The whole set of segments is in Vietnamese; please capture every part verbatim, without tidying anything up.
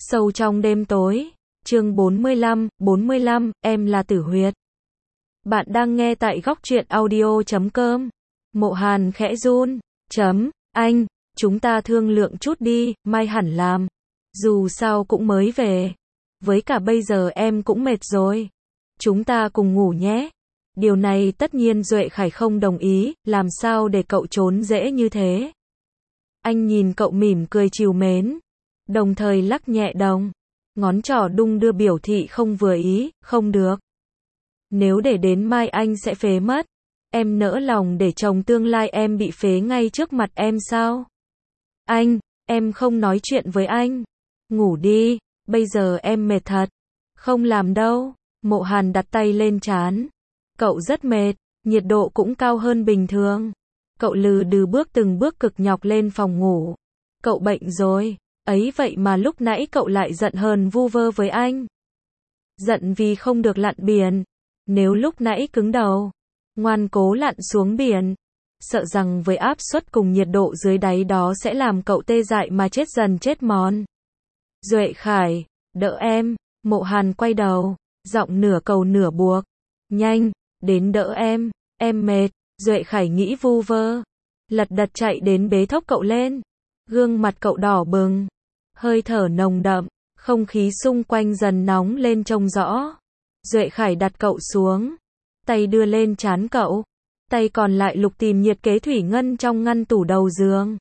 Sâu trong đêm tối, chương bốn mươi lăm, bốn mươi lăm, em là Tử Huyệt. Bạn đang nghe tại góc truyện audio chấm com. Mộ Hàn khẽ run, chấm, anh, chúng ta thương lượng chút đi, mai hẳn làm. Dù sao cũng mới về. Với cả bây giờ em cũng mệt rồi. Chúng ta cùng ngủ nhé. Điều này tất nhiên Duệ Khải không đồng ý, làm sao để cậu trốn dễ như thế. Anh nhìn cậu mỉm cười trìu mến, đồng thời lắc nhẹ đồng, ngón trỏ đung đưa biểu thị không vừa ý, không được. Nếu để đến mai anh sẽ phế mất. Em nỡ lòng để chồng tương lai em bị phế ngay trước mặt em sao? Anh, em không nói chuyện với anh. Ngủ đi, bây giờ em mệt thật. Không làm đâu. Mộ Hàn đặt tay lên trán. Cậu rất mệt, nhiệt độ cũng cao hơn bình thường. Cậu lừ đừ bước từng bước cực nhọc lên phòng ngủ. Cậu bệnh rồi, ấy vậy mà lúc nãy cậu lại giận hờn vu vơ với anh. Giận vì không được lặn biển. Nếu lúc nãy cứng đầu, ngoan cố lặn xuống biển, sợ rằng với áp suất cùng nhiệt độ dưới đáy đó sẽ làm cậu tê dại mà chết dần chết mòn. Duệ Khải, đỡ em. Mộ Hàn quay đầu, giọng nửa cầu nửa buộc. Nhanh, đến đỡ em, em mệt. Duệ Khải nghĩ vu vơ, lật đật chạy đến bế thốc cậu lên. Gương mặt cậu đỏ bừng, hơi thở nồng đậm, không khí xung quanh dần nóng lên trông rõ. Duệ Khải đặt cậu xuống, tay đưa lên trán cậu, tay còn lại lục tìm nhiệt kế thủy ngân trong ngăn tủ đầu giường.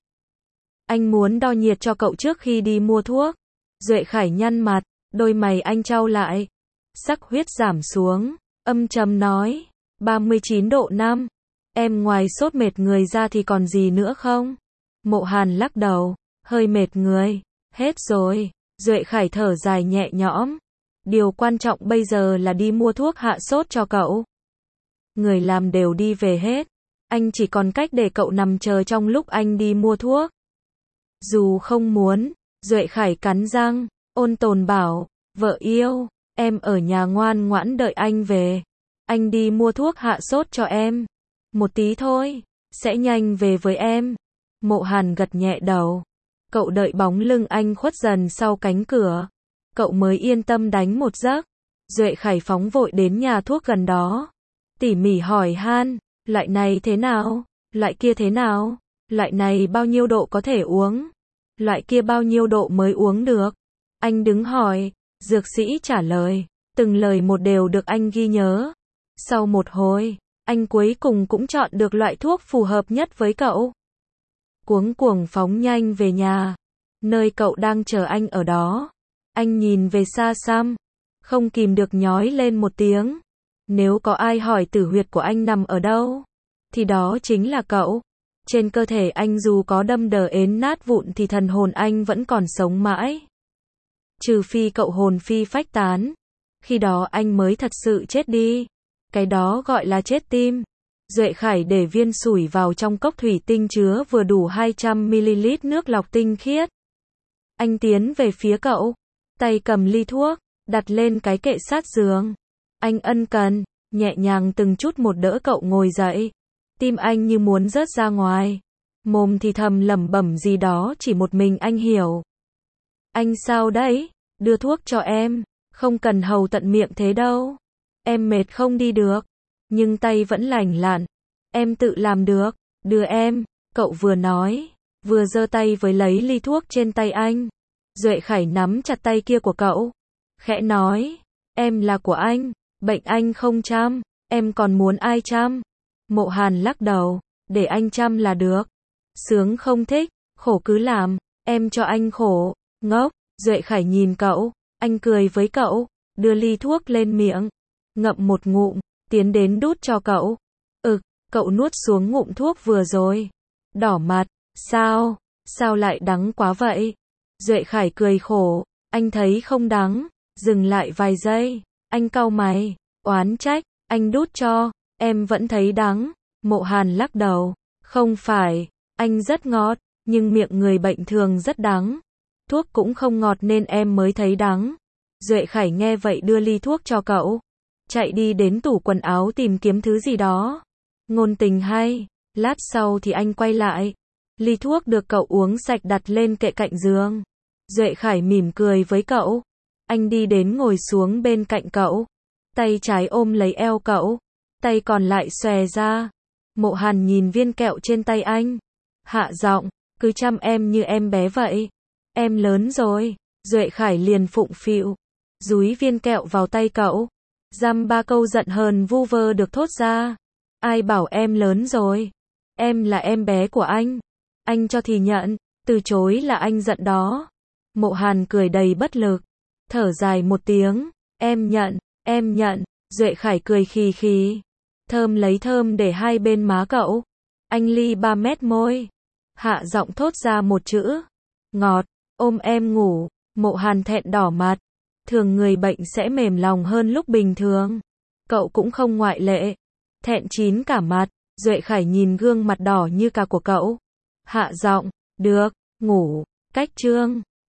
Anh muốn đo nhiệt cho cậu trước khi đi mua thuốc. Duệ Khải nhăn mặt, đôi mày anh chau lại, sắc huyết giảm xuống, âm trầm nói, ba mươi chín độ năm. Em ngoài sốt mệt người ra thì còn gì nữa không? Mộ Hàn lắc đầu, hơi mệt người, hết rồi. Duệ Khải thở dài nhẹ nhõm. Điều quan trọng bây giờ là đi mua thuốc hạ sốt cho cậu. Người làm đều đi về hết. Anh chỉ còn cách để cậu nằm chờ trong lúc anh đi mua thuốc. Dù không muốn, Duệ Khải cắn răng, ôn tồn bảo, vợ yêu, em ở nhà ngoan ngoãn đợi anh về. Anh đi mua thuốc hạ sốt cho em. Một tí thôi, sẽ nhanh về với em. Mộ Hàn gật nhẹ đầu. Cậu đợi bóng lưng anh khuất dần sau cánh cửa. Cậu mới yên tâm đánh một giấc. Duệ Khải phóng vội đến nhà thuốc gần đó. Tỉ mỉ hỏi han, loại này thế nào? Loại kia thế nào? Loại này bao nhiêu độ có thể uống? Loại kia bao nhiêu độ mới uống được? Anh đứng hỏi, dược sĩ trả lời. Từng lời một đều được anh ghi nhớ. Sau một hồi, anh cuối cùng cũng chọn được loại thuốc phù hợp nhất với cậu. Cuống cuồng phóng nhanh về nhà, nơi cậu đang chờ anh ở đó. Anh nhìn về xa xăm, không kìm được nhói lên một tiếng. Nếu có ai hỏi tử huyệt của anh nằm ở đâu, thì đó chính là cậu. Trên cơ thể anh dù có đâm đờ ến nát vụn thì thần hồn anh vẫn còn sống mãi. Trừ phi cậu hồn phi phách tán, khi đó anh mới thật sự chết đi. Cái đó gọi là chết tim. Duệ Khải để viên sủi vào trong cốc thủy tinh chứa vừa đủ hai trăm mi li lít nước lọc tinh khiết. Anh tiến về phía cậu, tay cầm ly thuốc, đặt lên cái kệ sát giường. Anh ân cần, nhẹ nhàng từng chút một đỡ cậu ngồi dậy. Tim anh như muốn rớt ra ngoài. Mồm thì thầm lẩm bẩm gì đó chỉ một mình anh hiểu. Anh sao đấy? Đưa thuốc cho em. Không cần hầu tận miệng thế đâu. Em mệt không đi được. Nhưng tay vẫn lành lặn. Em tự làm được. Đưa em. Cậu vừa nói, vừa giơ tay với lấy ly thuốc trên tay anh. Duệ Khải nắm chặt tay kia của cậu. Khẽ nói, em là của anh. Bệnh anh không chăm. Em còn muốn ai chăm? Mộ Hàn lắc đầu. Để anh chăm là được. Sướng không thích, khổ cứ làm. Em cho anh khổ. Ngốc. Duệ Khải nhìn cậu. Anh cười với cậu. Đưa ly thuốc lên miệng. Ngậm một ngụm, tiến đến đút cho cậu. Ực, cậu nuốt xuống ngụm thuốc vừa rồi. Đỏ mặt, sao, sao lại đắng quá vậy? Duệ Khải cười khổ, anh thấy không đắng, dừng lại vài giây, anh cau mày, oán trách, anh đút cho, em vẫn thấy đắng. Mộ Hàn lắc đầu, không phải, anh rất ngọt, nhưng miệng người bệnh thường rất đắng. Thuốc cũng không ngọt nên em mới thấy đắng. Duệ Khải nghe vậy đưa ly thuốc cho cậu. Chạy đi đến tủ quần áo tìm kiếm thứ gì đó. Ngôn tình hay. Lát sau thì anh quay lại. Ly thuốc được cậu uống sạch đặt lên kệ cạnh giường. Duệ Khải mỉm cười với cậu. Anh đi đến ngồi xuống bên cạnh cậu. Tay trái ôm lấy eo cậu. Tay còn lại xòe ra. Mộ Hàn nhìn viên kẹo trên tay anh. Hạ giọng, cứ chăm em như em bé vậy. Em lớn rồi. Duệ Khải liền phụng phịu. Dúi viên kẹo vào tay cậu. Dăm ba câu giận hờn vu vơ được thốt ra. Ai bảo em lớn rồi. Em là em bé của anh. Anh cho thì nhận, từ chối là anh giận đó. Mộ Hàn cười đầy bất lực. Thở dài một tiếng. Em nhận, em nhận. Duệ Khải cười khì khì. Thơm lấy thơm để hai bên má cậu. Anh ly ba mét môi. Hạ giọng thốt ra một chữ. Ngọt, ôm em ngủ. Mộ Hàn thẹn đỏ mặt. Thường người bệnh sẽ mềm lòng hơn lúc bình thường. Cậu cũng không ngoại lệ. Thẹn chín cả mặt. Duệ Khải nhìn gương mặt đỏ như cà của cậu. Hạ giọng, được, ngủ, cách chương.